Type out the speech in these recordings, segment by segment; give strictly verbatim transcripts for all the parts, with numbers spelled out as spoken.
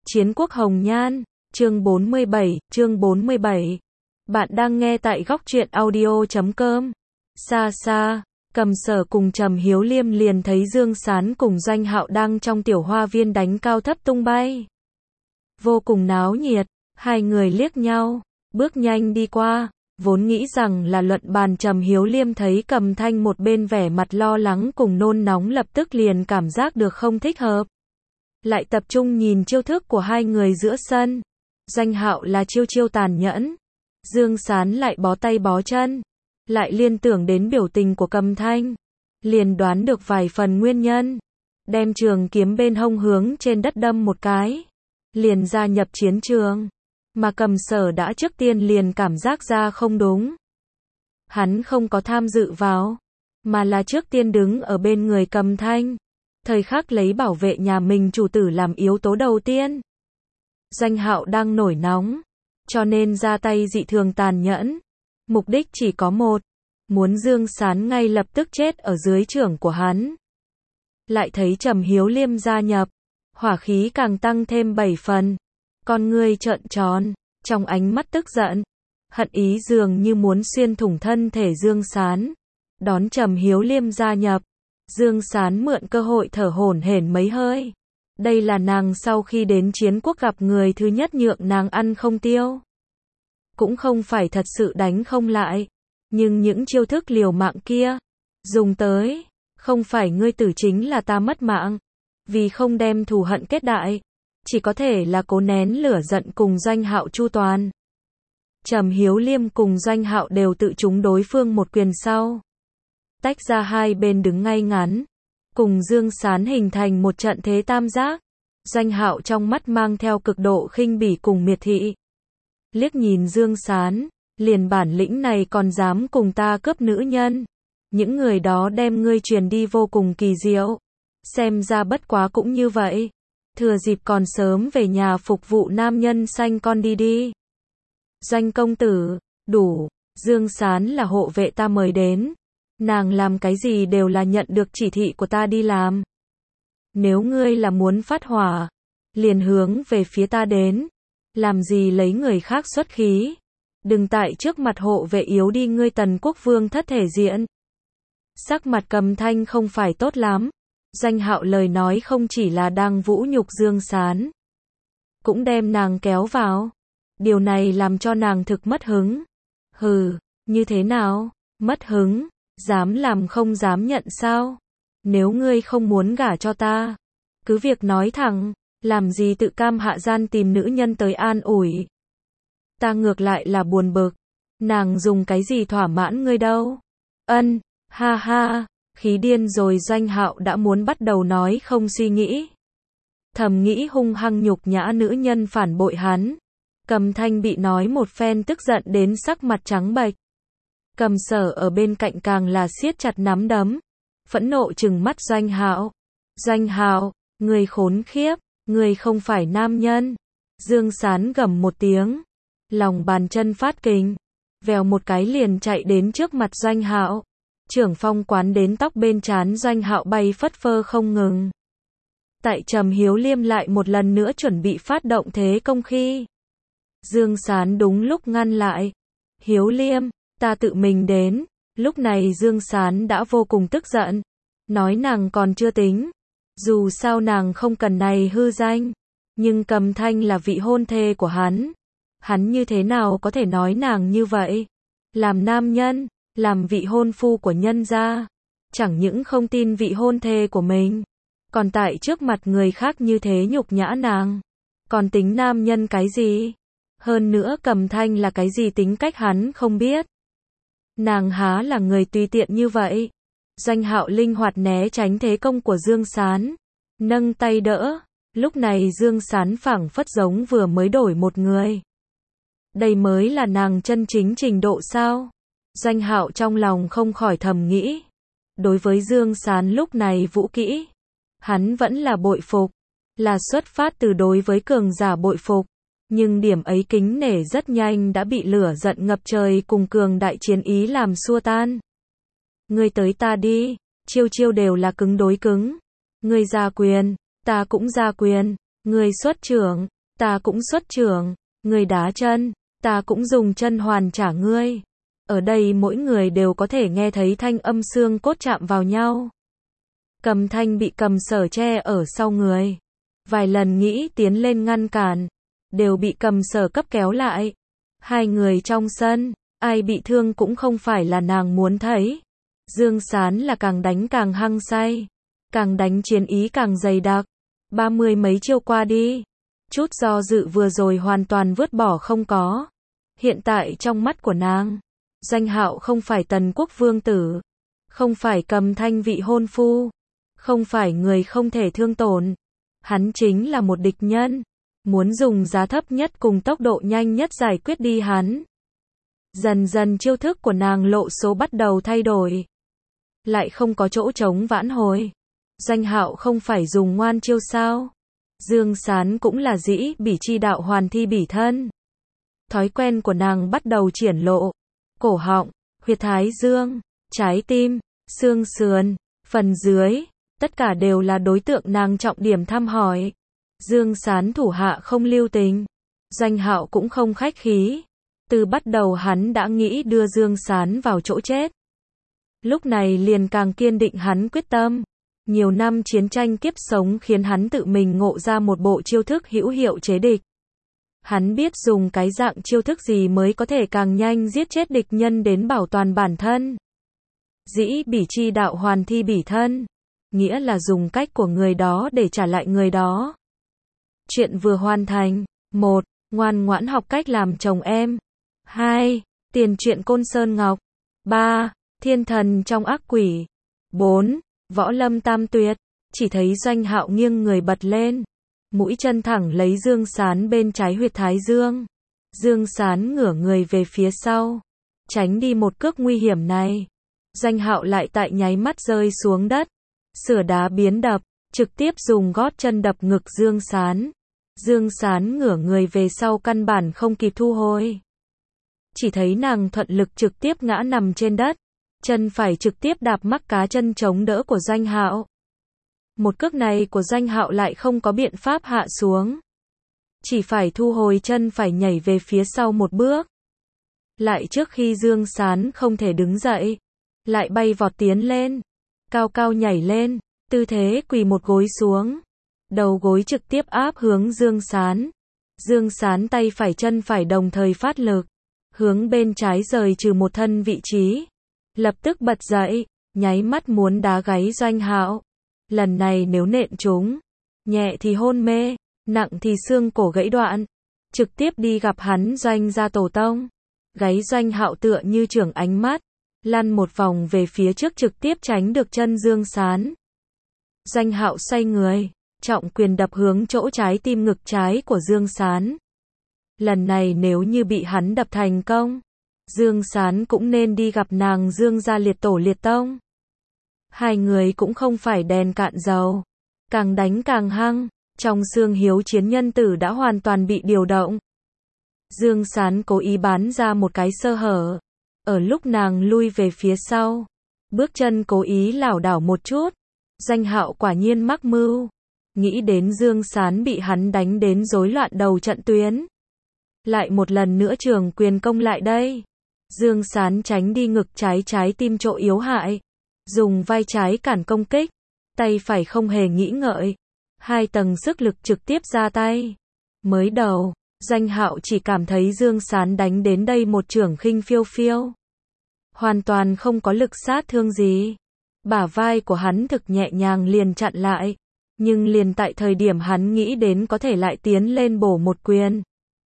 Chiến quốc hồng nhan, chương bốn mươi bảy, chương bốn mươi bảy. Bạn đang nghe tại góc truyện audio chấm com. Xa xa, Cầm Sở cùng Trầm Hiếu Liêm liền thấy Dương Sán cùng Doanh Hạo đang trong tiểu hoa viên đánh cao thấp tung bay. Vô cùng náo nhiệt, hai người liếc nhau, bước nhanh đi qua, vốn nghĩ rằng là luận bàn. Trầm Hiếu Liêm thấy Cầm Thanh một bên vẻ mặt lo lắng cùng nôn nóng, lập tức liền cảm giác được không thích hợp. Lại tập trung nhìn chiêu thức của hai người giữa sân. Doanh Hạo là chiêu chiêu tàn nhẫn, Dương Sán lại bó tay bó chân. Lại liên tưởng đến biểu tình của Cầm Thanh, liền đoán được vài phần nguyên nhân. Đem trường kiếm bên hông hướng trên đất đâm một cái, liền gia nhập chiến trường. Mà Cầm Sở đã trước tiên liền cảm giác ra không đúng. Hắn không có tham dự vào, mà là trước tiên đứng ở bên người Cầm Thanh, thời khắc lấy bảo vệ nhà mình chủ tử làm yếu tố đầu tiên. Doanh Hạo đang nổi nóng, cho nên ra tay dị thường tàn nhẫn. Mục đích chỉ có một, muốn Dương Sán ngay lập tức chết ở dưới chưởng của hắn. Lại thấy Trầm Hiếu Liêm gia nhập, hỏa khí càng tăng thêm bảy phần. Con ngươi trợn tròn, trong ánh mắt tức giận, hận ý dường như muốn xuyên thủng thân thể Dương Sán. Đón Trầm Hiếu Liêm gia nhập, Dương Sán mượn cơ hội thở hổn hển mấy hơi. Đây là nàng sau khi đến chiến quốc gặp người thứ nhất nhượng nàng ăn không tiêu. Cũng không phải thật sự đánh không lại, nhưng những chiêu thức liều mạng kia dùng tới, không phải ngươi tử chính là ta mất mạng. Vì không đem thù hận kết đại, chỉ có thể là cố nén lửa giận cùng Doanh Hạo chu toàn. Trầm Hiếu Liêm cùng Doanh Hạo đều tự trúng đối phương một quyền sau, tách ra hai bên đứng ngay ngắn, cùng Dương Sán hình thành một trận thế tam giác. Doanh Hạo trong mắt mang theo cực độ khinh bỉ cùng miệt thị. Liếc nhìn Dương Sán, liền bản lĩnh này còn dám cùng ta cướp nữ nhân. Những người đó đem ngươi truyền đi vô cùng kỳ diệu. Xem ra bất quá cũng như vậy. Thừa dịp còn sớm về nhà phục vụ nam nhân sanh con đi đi. Doanh công tử, đủ, Dương Sán là hộ vệ ta mời đến. Nàng làm cái gì đều là nhận được chỉ thị của ta đi làm. Nếu ngươi là muốn phát hỏa, liền hướng về phía ta đến. Làm gì lấy người khác xuất khí. Đừng tại trước mặt hộ vệ yếu đi ngươi Tần Quốc Vương thất thể diện. Sắc mặt Cầm Thanh không phải tốt lắm. Doanh Hạo lời nói không chỉ là đang vũ nhục Dương Sán, cũng đem nàng kéo vào. Điều này làm cho nàng thực mất hứng. Hừ, như thế nào? Mất hứng? Dám làm không dám nhận sao? Nếu ngươi không muốn gả cho ta, cứ việc nói thẳng, làm gì tự cam hạ gian tìm nữ nhân tới an ủi. Ta ngược lại là buồn bực, nàng dùng cái gì thỏa mãn ngươi đâu? Ân, ha ha, khí điên rồi. Doanh Hạo đã muốn bắt đầu nói không suy nghĩ. Thầm nghĩ hung hăng nhục nhã nữ nhân phản bội hắn. Cầm Thanh bị nói một phen tức giận đến sắc mặt trắng bệch. Cầm Sở ở bên cạnh càng là siết chặt nắm đấm, phẫn nộ trừng mắt Doanh Hạo. Doanh Hạo, ngươi khốn khiếp, ngươi không phải nam nhân. Dương Sán gầm một tiếng, lòng bàn chân phát kình, vèo một cái liền chạy đến trước mặt Doanh Hạo. Trưởng phong quán đến tóc bên trán Doanh Hạo bay phất phơ không ngừng. Tại Trầm Hiếu Liêm lại một lần nữa chuẩn bị phát động thế công khi, Dương Sán đúng lúc ngăn lại. Hiếu Liêm, ta tự mình đến. Lúc này Dương Sán đã vô cùng tức giận, nói nàng còn chưa tính. Dù sao nàng không cần này hư danh, nhưng Cầm Thanh là vị hôn thê của hắn. Hắn như thế nào có thể nói nàng như vậy? Làm nam nhân, làm vị hôn phu của nhân gia, chẳng những không tin vị hôn thê của mình, còn tại trước mặt người khác như thế nhục nhã nàng. Còn tính nam nhân cái gì? Hơn nữa Cầm Thanh là cái gì tính cách hắn không biết. Nàng há là người tùy tiện như vậy. Doanh Hạo linh hoạt né tránh thế công của Dương Sán, nâng tay đỡ. Lúc này Dương Sán phảng phất giống vừa mới đổi một người. Đây mới là nàng chân chính trình độ sao? Doanh Hạo trong lòng không khỏi thầm nghĩ. Đối với Dương Sán lúc này vũ kỹ, hắn vẫn là bội phục, là xuất phát từ đối với cường giả bội phục. Nhưng điểm ấy kính nể rất nhanh đã bị lửa giận ngập trời cùng cường đại chiến ý làm xua tan. Ngươi tới ta đi, chiêu chiêu đều là cứng đối cứng. Ngươi ra quyền, ta cũng ra quyền. Ngươi xuất trưởng, ta cũng xuất trưởng, người đá chân, ta cũng dùng chân hoàn trả ngươi. Ở đây mỗi người đều có thể nghe thấy thanh âm xương cốt chạm vào nhau. Cầm Thanh bị Cầm Sở che ở sau người. Vài lần nghĩ tiến lên ngăn cản, đều bị Cầm Sở cấp kéo lại. Hai người trong sân, ai bị thương cũng không phải là nàng muốn thấy. Dương Sán là càng đánh càng hăng say, càng đánh chiến ý càng dày đặc. Ba mươi mấy chiêu qua đi, chút do dự vừa rồi hoàn toàn vứt bỏ không có. Hiện tại trong mắt của nàng, Doanh Hạo không phải Tần Quốc vương tử, không phải Cầm Thanh vị hôn phu, không phải người không thể thương tổn. Hắn chính là một địch nhân, muốn dùng giá thấp nhất cùng tốc độ nhanh nhất giải quyết đi hắn. Dần dần chiêu thức của nàng lộ số bắt đầu thay đổi, lại không có chỗ trống vãn hồi. Doanh Hạo không phải dùng ngoan chiêu sao? Dương Sán cũng là dĩ bỉ chi đạo hoàn thi bỉ thân. Thói quen của nàng bắt đầu triển lộ. Cổ họng, huyệt thái dương, trái tim, xương sườn, phần dưới, tất cả đều là đối tượng nàng trọng điểm thăm hỏi. Dương Sán thủ hạ không lưu tình, Doanh Hạo cũng không khách khí. Từ bắt đầu hắn đã nghĩ đưa Dương Sán vào chỗ chết. Lúc này liền càng kiên định hắn quyết tâm. Nhiều năm chiến tranh kiếp sống khiến hắn tự mình ngộ ra một bộ chiêu thức hữu hiệu chế địch. Hắn biết dùng cái dạng chiêu thức gì mới có thể càng nhanh giết chết địch nhân đến bảo toàn bản thân. Dĩ bỉ chi đạo hoàn thi bỉ thân, nghĩa là dùng cách của người đó để trả lại người đó. Chuyện vừa hoàn thành. một. Ngoan ngoãn học cách làm chồng em. hai. Tiền truyện Côn Sơn Ngọc. ba. Thiên thần trong ác quỷ. bốn. Võ lâm tam tuyệt. Chỉ thấy Doanh Hạo nghiêng người bật lên, mũi chân thẳng lấy Dương Sán bên trái huyệt thái dương. Dương Sán ngửa người về phía sau, tránh đi một cước nguy hiểm này. Doanh Hạo lại tại nháy mắt rơi xuống đất, sửa đá biến đập, trực tiếp dùng gót chân đập ngực Dương Sán. Dương Sán ngửa người về sau căn bản không kịp thu hồi. Chỉ thấy nàng thuận lực trực tiếp ngã nằm trên đất, chân phải trực tiếp đạp mắc cá chân chống đỡ của Doanh Hạo. Một cước này của Doanh Hạo lại không có biện pháp hạ xuống, chỉ phải thu hồi chân phải nhảy về phía sau một bước. Lại trước khi Dương Sán không thể đứng dậy, lại bay vọt tiến lên, cao cao nhảy lên, tư thế quỳ một gối xuống, đầu gối trực tiếp áp hướng Dương Sán. Dương Sán tay phải chân phải đồng thời phát lực, hướng bên trái rời trừ một thân vị trí, lập tức bật dậy, nháy mắt muốn đá gáy Doanh Hạo. Lần này nếu nện trúng, nhẹ thì hôn mê, nặng thì xương cổ gãy đoạn, trực tiếp đi gặp hắn Doanh gia tổ tông. Gáy Doanh Hạo tựa như chưởng ánh mắt, lăn một vòng về phía trước trực tiếp tránh được chân Dương Sán. Doanh Hạo xoay người, trọng quyền đập hướng chỗ trái tim ngực trái của Dương Sán. Lần này nếu như bị hắn đập thành công, Dương Sán cũng nên đi gặp nàng Dương gia liệt tổ liệt tông. Hai người cũng không phải đèn cạn dầu, càng đánh càng hăng, trong xương hiếu chiến nhân tử đã hoàn toàn bị điều động. Dương Sán cố ý bán ra một cái sơ hở, ở lúc nàng lui về phía sau, bước chân cố ý lảo đảo một chút. Doanh Hạo quả nhiên mắc mưu, nghĩ đến Dương Sán bị hắn đánh đến rối loạn đầu trận tuyến, lại một lần nữa trường quyền công lại đây. Dương Sán tránh đi ngực trái trái tim chỗ yếu hại, dùng vai trái cản công kích, tay phải không hề nghĩ ngợi, hai tầng sức lực trực tiếp ra tay. Mới đầu, Doanh Hạo chỉ cảm thấy Dương Sán đánh đến đây một chưởng khinh phiêu phiêu, hoàn toàn không có lực sát thương gì. Bả vai của hắn thực nhẹ nhàng liền chặn lại, nhưng liền tại thời điểm hắn nghĩ đến có thể lại tiến lên bổ một quyền,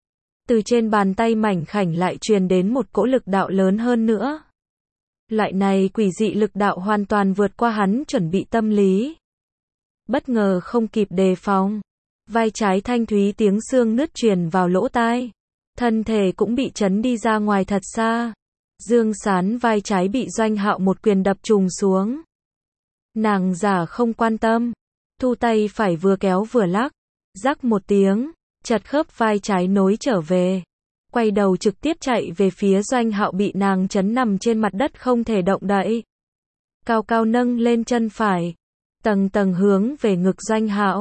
từ trên bàn tay mảnh khảnh lại truyền đến một cỗ lực đạo lớn hơn nữa. Loại này quỷ dị lực đạo hoàn toàn vượt qua hắn chuẩn bị tâm lý. Bất ngờ không kịp đề phòng, vai trái thanh thúy tiếng xương nứt truyền vào lỗ tai, thân thể cũng bị chấn đi ra ngoài thật xa. Dương Sán vai trái bị Doanh Hạo một quyền đập trùng xuống. Nàng giả không quan tâm, thu tay phải vừa kéo vừa lắc, rắc một tiếng, chật khớp vai trái nối trở về, quay đầu trực tiếp chạy về phía Doanh Hạo bị nàng chấn nằm trên mặt đất không thể động đậy. Cao cao nâng lên chân phải, tầng tầng hướng về ngực Doanh Hạo,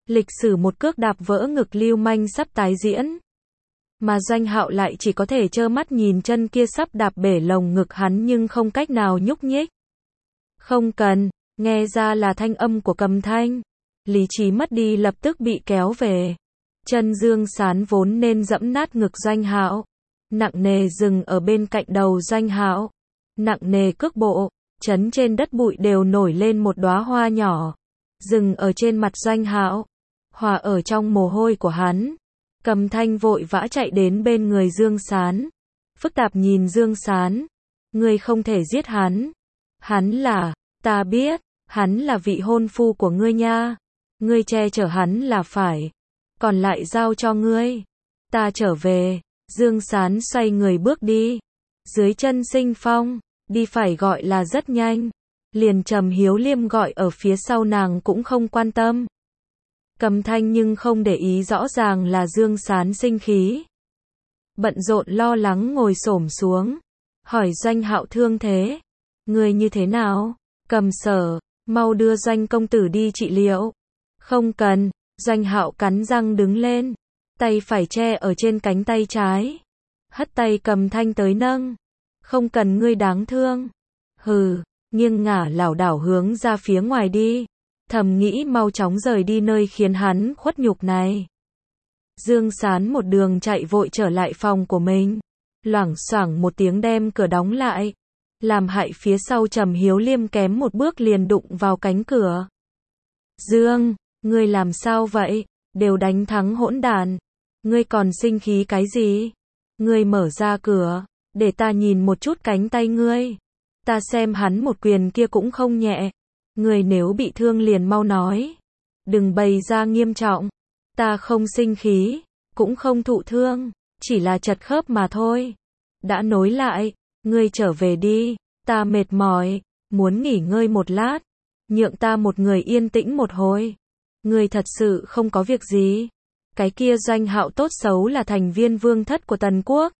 Lịch sử một cước đạp vỡ ngực lưu manh sắp tái diễn. Mà Doanh Hạo lại chỉ có thể trơ mắt nhìn chân kia sắp đạp bể lồng ngực hắn nhưng không cách nào nhúc nhích. Không cần, nghe ra là thanh âm của Cầm Thanh. Lý trí mất đi lập tức bị kéo về. Chân Dương Sán vốn nên dẫm nát ngực Doanh Hạo, nặng nề dừng ở bên cạnh đầu Doanh Hạo. Nặng nề cước bộ, chấn trên đất bụi đều nổi lên một đóa hoa nhỏ, dừng ở trên mặt Doanh Hạo, hòa ở trong mồ hôi của hắn. Cầm Thanh vội vã chạy đến bên người Dương Sán, phức tạp nhìn Dương Sán, ngươi không thể giết hắn. Hắn là, ta biết, hắn là vị hôn phu của ngươi nha. Ngươi che chở hắn là phải, còn lại giao cho ngươi. Ta trở về. Dương Sán xoay người bước đi. Dưới chân Sinh Phong, đi phải gọi là rất nhanh. Liền Trầm Hiếu Liêm gọi ở phía sau nàng cũng không quan tâm. Cầm Thanh nhưng không để ý, rõ ràng là Dương Sán sinh khí. Bận rộn lo lắng ngồi xổm xuống, hỏi Doanh Hạo thương thế. Người như thế nào? Cầm Sở, mau đưa Doanh công tử đi trị liệu. Không cần. Doanh Hạo cắn răng đứng lên, tay phải che ở trên cánh tay trái, hất tay Cầm Thanh tới nâng. Không cần, ngươi đáng thương. Hừ, nghiêng ngả lảo đảo hướng ra phía ngoài đi. Thầm nghĩ mau chóng rời đi nơi khiến hắn khuất nhục này. Dương Sán một đường chạy vội trở lại phòng của mình, loảng xoảng một tiếng đem cửa đóng lại, làm hại phía sau Trầm Hiếu Liêm kém một bước liền đụng vào cánh cửa. Dương, ngươi làm sao vậy? Đều đánh thắng hỗn đàn, ngươi còn sinh khí cái gì? Ngươi mở ra cửa, để ta nhìn một chút cánh tay ngươi. Ta xem hắn một quyền kia cũng không nhẹ. Ngươi nếu bị thương liền mau nói, đừng bày ra nghiêm trọng. Ta không sinh khí, cũng không thụ thương, chỉ là chật khớp mà thôi. Đã nối lại, ngươi trở về đi, ta mệt mỏi, muốn nghỉ ngơi một lát, nhượng ta một người yên tĩnh một hồi. Ngươi thật sự không có việc gì? Cái kia Doanh Hạo tốt xấu là thành viên vương thất của Tần Quốc.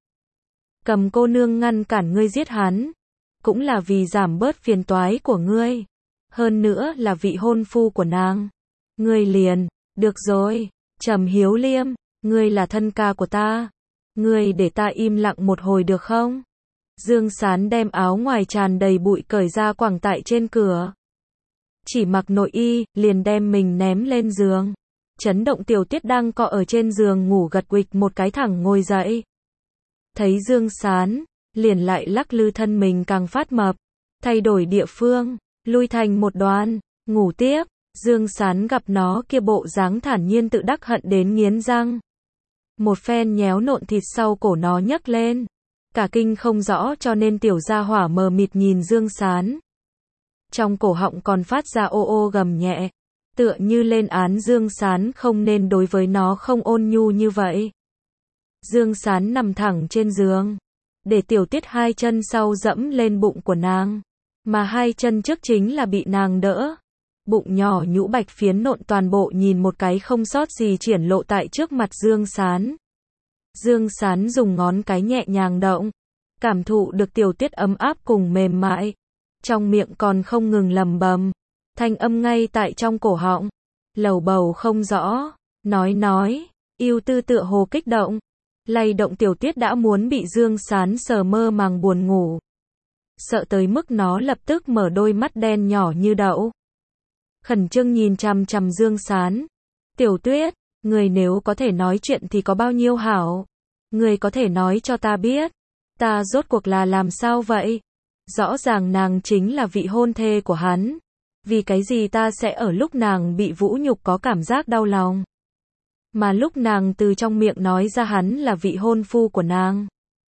Cầm cô nương ngăn cản ngươi giết hắn, cũng là vì giảm bớt phiền toái của ngươi. Hơn nữa là vị hôn phu của nàng. Ngươi liền, được rồi, Trầm Hiếu Liêm, ngươi là thân ca của ta. Ngươi để ta im lặng một hồi được không? Dương Sán đem áo ngoài tràn đầy bụi cởi ra quẳng tại trên cửa. Chỉ mặc nội y, liền đem mình ném lên giường. Chấn động Tiểu Tuyết đang cọ ở trên giường ngủ gật guịch một cái thẳng ngồi dậy. Thấy Dương Sán, liền lại lắc lư thân mình càng phát mập, thay đổi địa phương, lui thành một đoàn, ngủ tiếp. Dương Sán gặp nó kia bộ dáng thản nhiên tự đắc hận đến nghiến răng. Một phen nhéo nộn thịt sau cổ nó nhấc lên. Cả kinh không rõ cho nên tiểu gia hỏa mờ mịt nhìn Dương Sán. Trong cổ họng còn phát ra ô ô gầm nhẹ, tựa như lên án Dương Sán không nên đối với nó không ôn nhu như vậy. Dương Sán nằm thẳng trên giường, để Tiểu Tuyết hai chân sau dẫm lên bụng của nàng, mà hai chân trước chính là bị nàng đỡ. Bụng nhỏ nhũ bạch phiến nộn toàn bộ nhìn một cái không sót gì triển lộ tại trước mặt Dương Sán. Dương Sán dùng ngón cái nhẹ nhàng động, cảm thụ được Tiểu Tuyết ấm áp cùng mềm mại, trong miệng còn không ngừng lầm bầm, thanh âm ngay tại trong cổ họng, lầu bầu không rõ, nói nói, yêu tư tựa hồ kích động, lay động Tiểu Tuyết đã muốn bị Dương Sán sờ mơ màng buồn ngủ. Sợ tới mức nó lập tức mở đôi mắt đen nhỏ như đậu. Khẩn trương nhìn chằm chằm Dương Sán. Tiểu Tuyết, người nếu có thể nói chuyện thì có bao nhiêu hảo. Người có thể nói cho ta biết, ta rốt cuộc là làm sao vậy? Rõ ràng nàng chính là vị hôn thê của hắn. Vì cái gì ta sẽ ở lúc nàng bị vũ nhục có cảm giác đau lòng? Mà lúc nàng từ trong miệng nói ra hắn là vị hôn phu của nàng,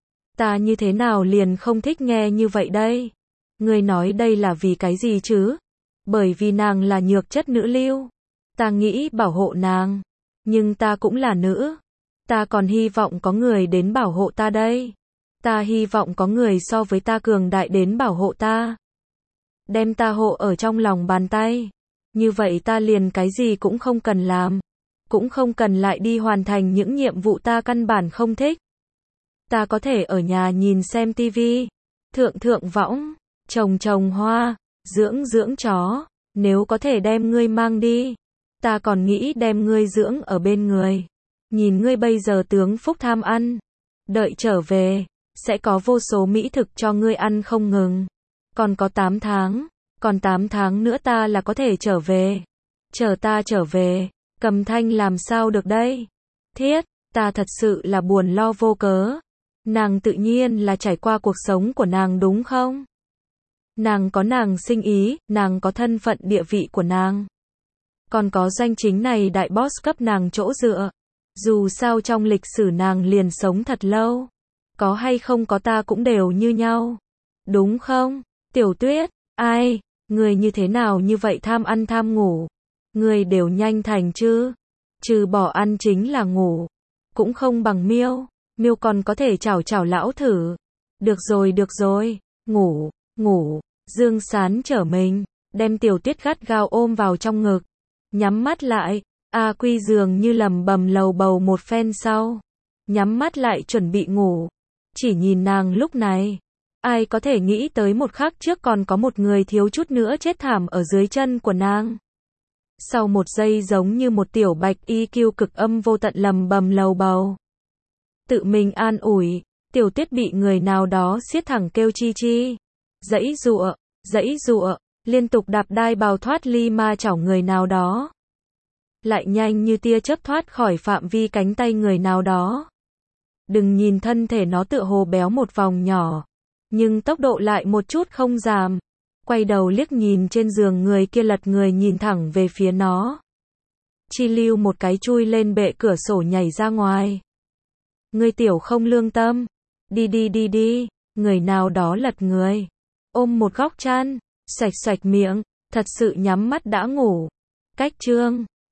ta như thế nào liền không thích nghe như vậy đây? Người nói đây là vì cái gì chứ? Bởi vì nàng là nhược chất nữ lưu. Ta nghĩ bảo hộ nàng. Nhưng ta cũng là nữ. Ta còn hy vọng có người đến bảo hộ ta đây. Ta hy vọng có người so với ta cường đại đến bảo hộ ta. Đem ta hộ ở trong lòng bàn tay. Như vậy ta liền cái gì cũng không cần làm. Cũng không cần lại đi hoàn thành những nhiệm vụ ta căn bản không thích. Ta có thể ở nhà nhìn xem tivi, thượng thượng võng, trồng trồng hoa, dưỡng dưỡng chó. Nếu có thể đem ngươi mang đi, Ta còn nghĩ đem ngươi dưỡng ở bên người. Nhìn ngươi bây giờ tướng phúc tham ăn. Đợi trở về, sẽ có vô số mỹ thực cho ngươi ăn không ngừng. Còn có tám tháng, còn tám tháng nữa ta là có thể trở về. Chờ ta trở về, Cầm Thanh làm sao được đây? Thiết, ta thật sự là buồn lo vô cớ. Nàng tự nhiên là trải qua cuộc sống của nàng đúng không? Nàng có nàng sinh ý, nàng có thân phận địa vị của nàng. Còn có danh chính này đại boss cấp nàng chỗ dựa. Dù sao trong lịch sử nàng liền sống thật lâu. Có hay không có ta cũng đều như nhau. Đúng không? Tiểu Tuyết, ai, người như thế nào như vậy tham ăn tham ngủ. Người đều nhanh thành chứ. Trừ bỏ ăn chính là ngủ. Cũng không bằng Miêu. Miêu còn có thể chảo chảo lão thử. Được rồi được rồi, ngủ, ngủ. Dương Sán trở mình, đem Tiểu Tuyết gắt gao ôm vào trong ngực. Nhắm mắt lại, A Quy dường như lầm bầm lầu bầu một phen sau. Nhắm mắt lại chuẩn bị ngủ. Chỉ nhìn nàng lúc này. Ai có thể nghĩ tới một khắc trước còn có một người thiếu chút nữa chết thảm ở dưới chân của nàng. Sau một giây giống như một tiểu bạch i kiu cực âm vô tận lầm bầm lầu bầu. Tự mình an ủi, Tiểu Tuyết bị người nào đó siết thẳng kêu chi chi. Dãy dụa, dãy dụa, liên tục đạp đai bào thoát ly ma chảo người nào đó. Lại nhanh như tia chớp thoát khỏi phạm vi cánh tay người nào đó. Đừng nhìn thân thể nó tựa hồ béo một vòng nhỏ, nhưng tốc độ lại một chút không giảm. Quay đầu liếc nhìn trên giường người kia lật người nhìn thẳng về phía nó. Chi lưu một cái chui lên bệ cửa sổ nhảy ra ngoài. Ngươi tiểu không lương tâm. Đi đi đi đi, người nào đó lật người. Ôm một góc chăn, xoạch xoạch miệng, thật sự nhắm mắt đã ngủ. Cách chương